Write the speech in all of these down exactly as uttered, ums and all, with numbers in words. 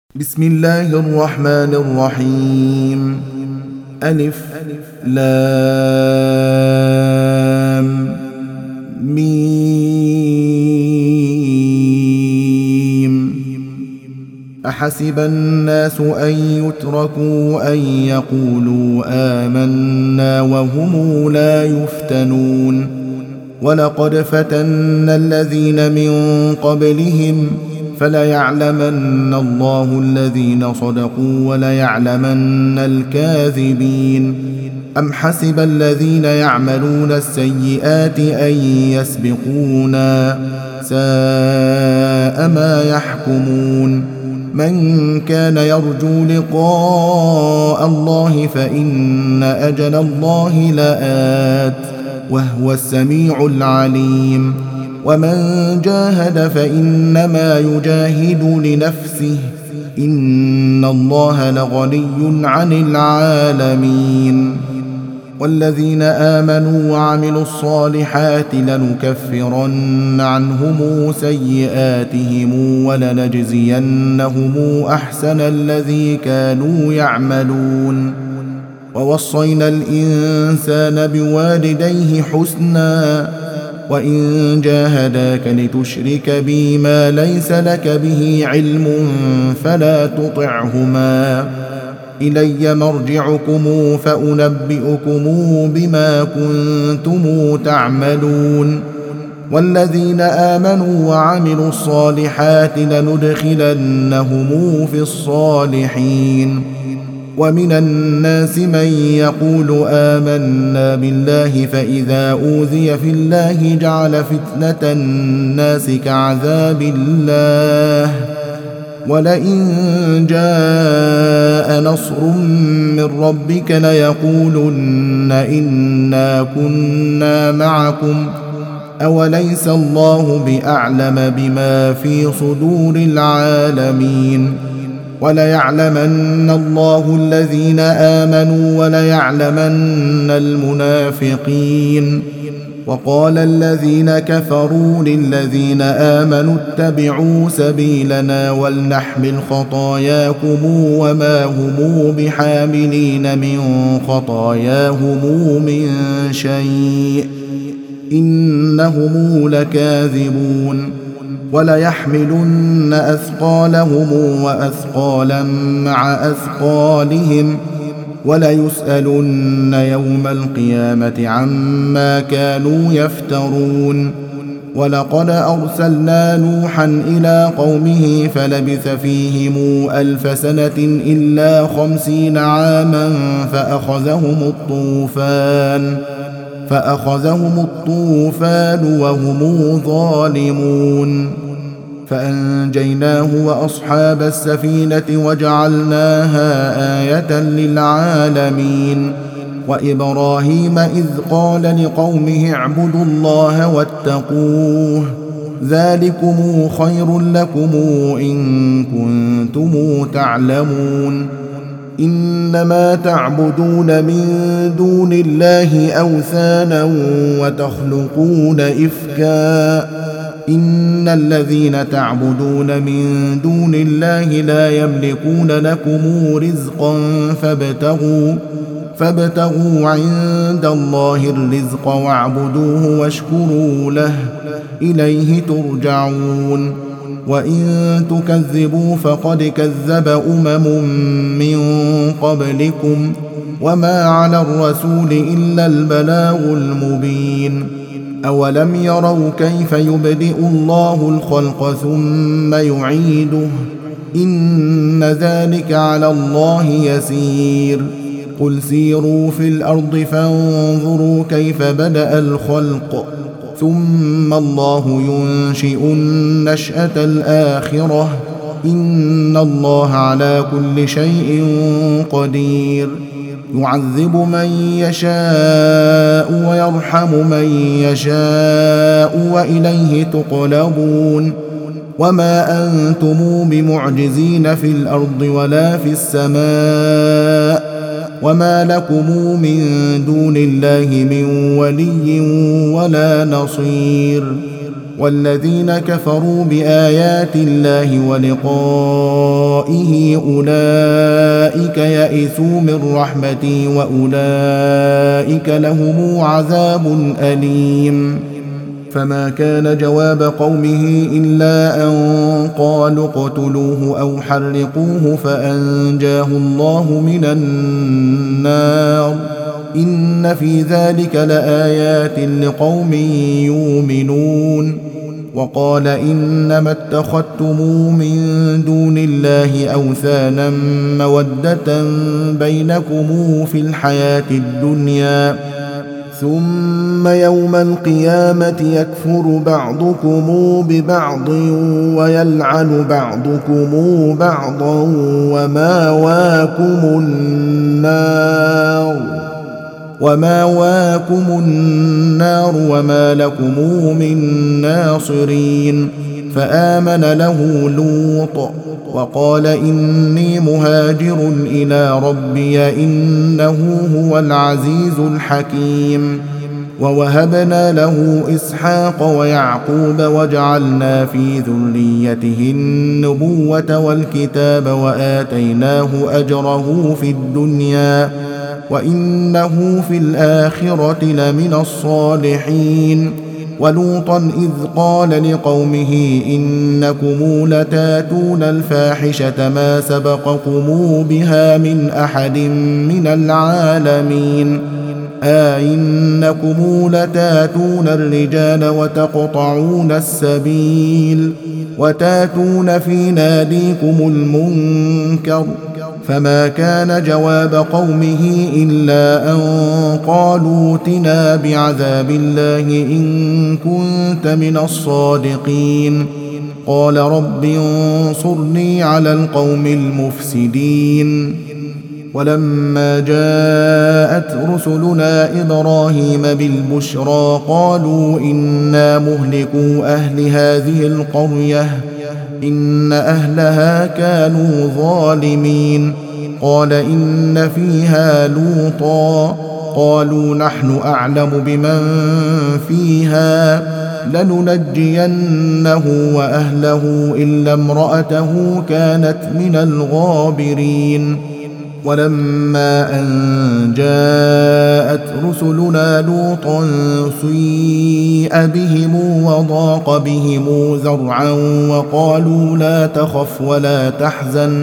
بسم الله الرحمن الرحيم. ألف لام ميم. أحسب الناس أن يتركوا أن يقولوا آمنا وهم لا يفتنون. ولقد فتنا الذين من قبلهم فليعلمن الله الذين صدقوا وليعلمن الكاذبين. أم حسب الذين يعملون السيئات أن يسبقونا ساء ما يحكمون. من كان يرجو لقاء الله فإن أجل الله لآت وهو السميع العليم. ومن جاهد فإنما يجاهد لنفسه إن الله لغني عن العالمين. والذين آمنوا وعملوا الصالحات لنكفرن عنهم سيئاتهم ولنجزينهم أحسن الذي كانوا يعملون. ووصينا الإنسان بوالديه حسنا وإن جاهداك لتشرك بي ما ليس لك به علم فلا تطعهما. إلي مرجعكم فأنبئكم بما كنتم تعملون. والذين آمنوا وعملوا الصالحات لندخلنهم في الصالحين. ومن الناس من يقول آمنا بالله فإذا أوذي في الله جعل فتنة الناس كعذاب الله ولئن جاء نصر من ربك ليقولن إنا كنا معكم أوليس الله بأعلم بما في صدور العالمين. وليعلمن الله الذين آمنوا وليعلمن المنافقين. وقال الذين كفروا للذين آمنوا اتبعوا سبيلنا ولنحمل خطاياكم وما هم بحاملين من خطاياهم من شيء إنهم لكاذبون. وليحملن أثقالهم وأثقالا مع أثقالهم وليسألن يوم القيامة عما كانوا يفترون. ولقد أرسلنا نوحا إلى قومه فلبث فيهم ألف سنة إلا خمسين عاما فأخذهم الطوفان فأخذهم الطوفان وهم ظالمون. فأنجيناه وأصحاب السفينة وجعلناها آية للعالمين. وإبراهيم إذ قال لقومه اعبدوا الله واتقوه ذلكم خير لكم إن كنتم تعلمون. إنما تعبدون من دون الله أوثانا وتخلقون إفكا إن الذين تعبدون من دون الله لا يملكون لكم رزقا فابتغوا فابتغوا عند الله الرزق واعبدوه واشكروا له إليه ترجعون. وإن تكذبوا فقد كذب أمم من قبلكم وما على الرسول إلا البلاغ المبين. أولم يروا كيف يبدئ الله الخلق ثم يعيده إن ذلك على الله يسير. قل سيروا في الأرض فانظروا كيف بدأ الخلق ثم الله ينشئ النشأة الآخرة إن الله على كل شيء قدير. يعذب من يشاء ويرحم من يشاء وإليه تقلبون. وما أنتم بمعجزين في الأرض ولا في السماء وما لكم من دون الله من ولي ولا نصير. والذين كفروا بآيات الله ولقائه أولئك يئسوا من رحمتي وأولئك لهم عذاب أليم. فما كان جواب قومه إلا أن قالوا اقتلوه أو حرقوه فأنجاه الله من النار. إن في ذلك لآيات لقوم يؤمنون. وقال إنما اتخذتم من دون الله أوثانا مودة بينكم في الحياة الدنيا ثم يوم القيامة يكفر بعضكم ببعض ويلعن بعضكم بعضا ومأواكم النار ومأواكم النار وما لكم من ناصرين. فآمن له لوط وقال إني مهاجر إلى ربي إنه هو العزيز الحكيم. ووهبنا له إسحاق ويعقوب وجعلنا في ذريته النبوة والكتاب وآتيناه أجره في الدنيا وإنه في الآخرة لمن الصالحين. ولوطا إذ قال لقومه إنكم لتاتون الفاحشة ما سبقكم بها من أحد من العالمين. أئنكم لتاتون الرجال وتقطعون السبيل وتاتون في ناديكم المنكر. فما كان جواب قومه إلا أن قالوا ائتنا بعذاب الله إن كنت من الصادقين. قال رب انصرني على القوم المفسدين. ولما جاءت رسلنا إبراهيم بالبشرى قالوا إنا مهلكو أهل هذه القرية إن أهلها كانوا ظالمين. قال إن فيها لوطا قالوا نحن أعلم بمن فيها لننجينه وأهله إلا امرأته كانت من الغابرين. ولما أن جاءت رسلنا لوطا سيء بهم وضاق بهم ذرعا وقالوا لا تخف ولا تحزن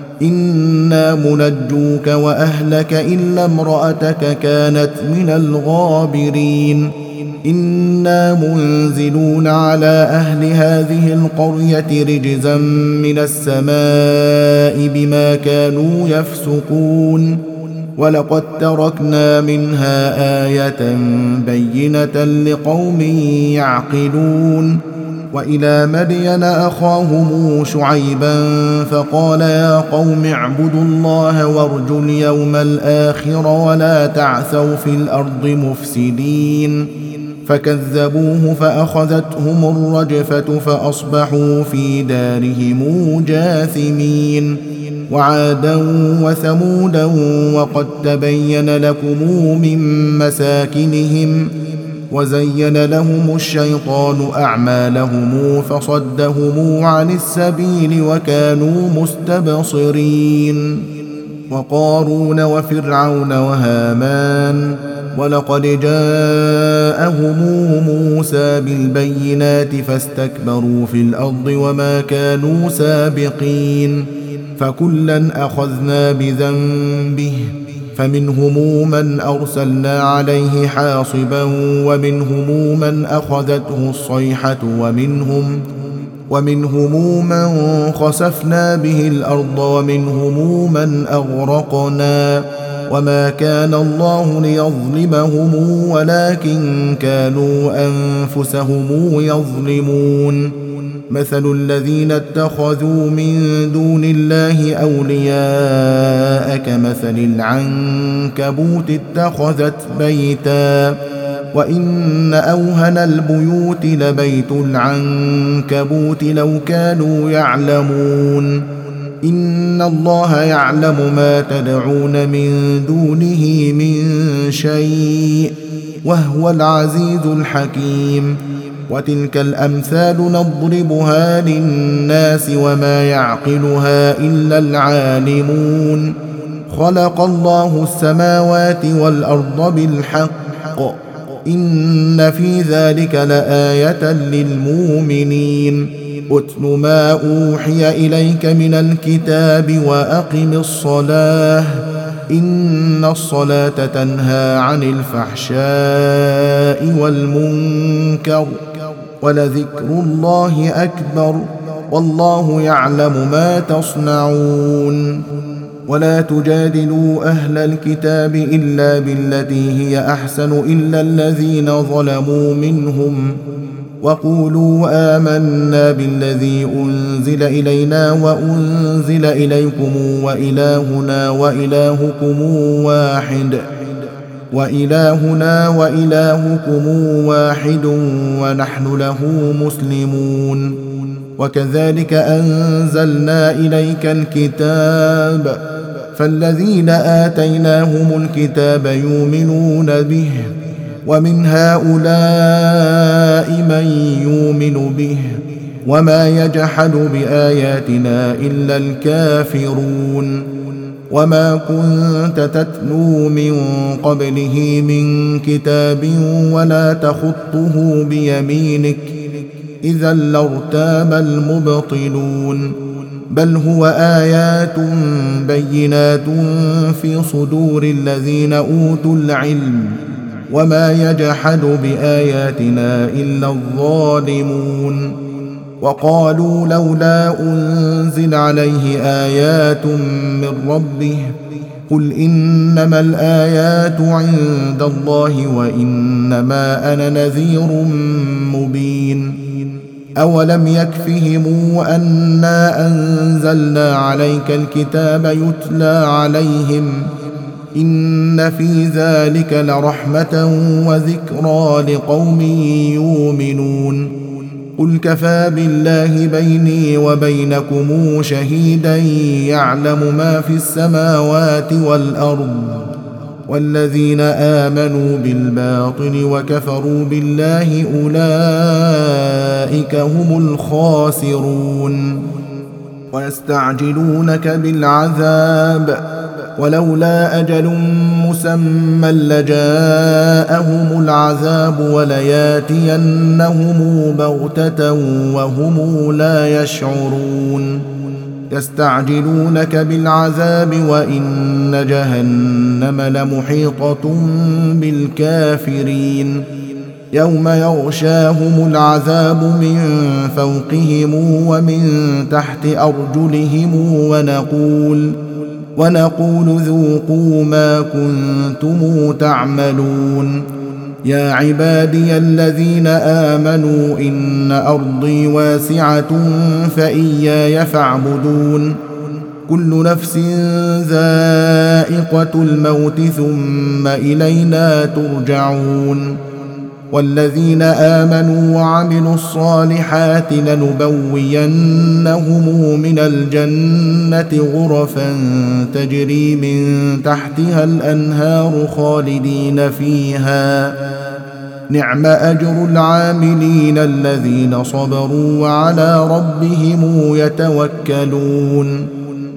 إنا منجوك وأهلك إلا امرأتك كانت من الغابرين. إنا منزلون على أهل هذه القرية رجزا من السماء بما كانوا يفسقون. ولقد تركنا منها آية بينة لقوم يعقلون. وإلى مدين أخاهم شعيبا فقال يا قوم اعبدوا الله وارجوا اليوم الآخر ولا تعثوا في الأرض مفسدين. فكذبوه فأخذتهم الرجفة فأصبحوا في دارهم جاثمين. وعادا وثمودا وقد تبين لكم من مساكنهم وزين لهم الشيطان أعمالهم فصدهم عن السبيل وكانوا مستبصرين. وقارون وفرعون وهامان ولقد جاءهم موسى بالبينات فاستكبروا في الأرض وما كانوا سابقين. فكلا أخذنا بذنبه فمنهم من أرسلنا عليه حاصبا ومنهم من أخذته الصيحة ومنهم ومنهم من خسفنا به الأرض ومنهم من أغرقنا. وما كان الله ليظلمهم ولكن كانوا أنفسهم يظلمون. مثل الذين اتخذوا من دون الله أولياء كمثل العنكبوت اتخذت بيتا وإن أوهن البيوت لبيت العنكبوت لو كانوا يعلمون. إن الله يعلم ما تدعون من دونه من شيء وهو العزيز الحكيم. وتلك الأمثال نضربها للناس وما يعقلها إلا العالمون. خلق الله السماوات والأرض بالحق إن في ذلك لآية للمؤمنين. أتل ما أوحي إليك من الكتاب وأقم الصلاة إن الصلاة تنهى عن الفحشاء والمنكر ولذكر الله أكبر والله يعلم ما تصنعون. ولا تجادلوا أهل الكتاب إلا بالتي هي أحسن إلا الذين ظلموا منهم وقولوا آمنا بالذي أنزل إلينا وأنزل إليكم وإلهنا وإلهكم واحد وإلهنا وإلهكم واحد ونحن له مسلمون. وكذلك أنزلنا إليك الكتاب فالذين آتيناهم الكتاب يؤمنون به ومن هؤلاء من يؤمن به وما يجحد بآياتنا إلا الكافرون. وما كنت تتلو من قبله من كتاب ولا تخطه بيمينك إذا لارتاب المبطلون. بل هو آيات بينات في صدور الذين أوتوا العلم وما يجحد بآياتنا إلا الظالمون. وقالوا لولا أنزل عليه آيات من ربه قل إنما الآيات عند الله وإنما أنا نذير مبين. أولم يكفهم أنا أنزلنا عليك الكتاب يتلى عليهم إن في ذلك لرحمة وذكرى لقوم يؤمنون. قل كفى بالله بيني وبينكم شهيدا يعلم ما في السماوات والأرض والذين آمنوا بالباطل وكفروا بالله أولئك هم الخاسرون. ويستعجلونك بالعذاب ولولا أجل مسمى لجاءهم العذاب ولياتينهم بغتة وهم لا يشعرون. يستعجلونك بالعذاب وإن جهنم لمحيطة بالكافرين. يوم يغشاهم العذاب من فوقهم ومن تحت أرجلهم ونقول ونقول ذوقوا ما كنتم تعملون. يا عبادي الذين آمنوا إن أرضي واسعة فإياي فاعبدون. كل نفس ذائقة الموت ثم إلينا ترجعون. والذين آمنوا وعملوا الصالحات لنبوينهم من الجنة غرفا تجري من تحتها الأنهار خالدين فيها نعم أجر العاملين الذين صبروا وعلى ربهم يتوكلون.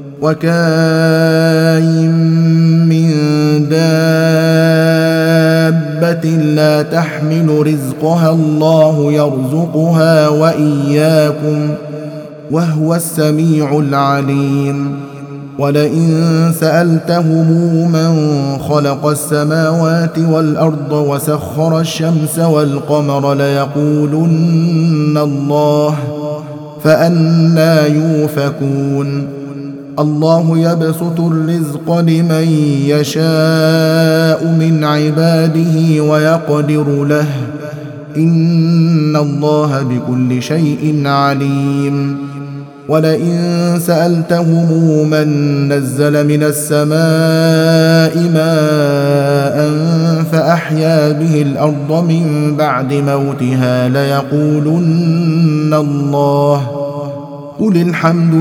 وكاين من دابة لا تحمل رزقها الله يرزقها وإياكم وهو السميع العليم. ولئن سألتهم من خلق السماوات والأرض وسخر الشمس والقمر ليقولن الله فأنى يؤفكون. الله يبسط الرزق لمن يشاء من عباده ويقدر له إن الله بكل شيء عليم. ولئن سألتهم من نزل من السماء ماء فأحيا به الأرض من بعد موتها ليقولن الله قل الحمد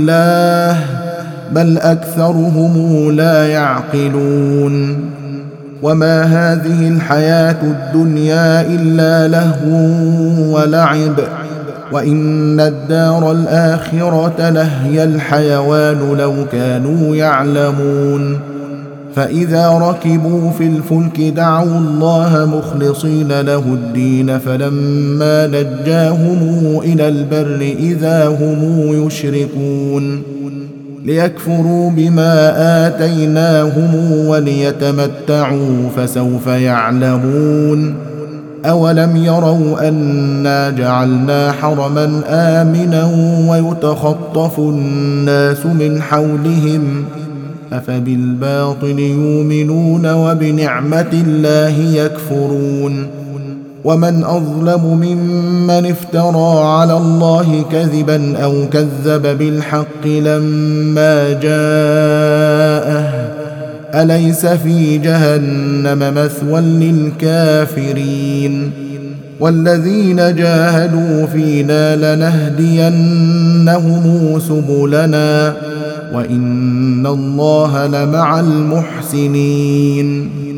لله بل أكثرهم لا يعقلون. وما هذه الحياة الدنيا إلا لهو ولعب وإن الدار الآخرة لهي الحيوان لو كانوا يعلمون فإذا ركبوا في الفلك دعوا الله مخلصين له الدين فلما نجاهم إلى البر إذا هم يشركون ليكفروا بما آتيناهم وليتمتعوا فسوف يعلمون أولم يروا أنا جعلنا حرما آمنا ويتخطف الناس من حولهم أفبالباطل يؤمنون وبنعمة الله يكفرون ومن أظلم ممن افترى على الله كذبا أو كذب بالحق لما جاءه أليس في جهنم مثوى للكافرين والذين جاهدوا فينا لنهدينهم سبلنا وإن الله لمع المحسنين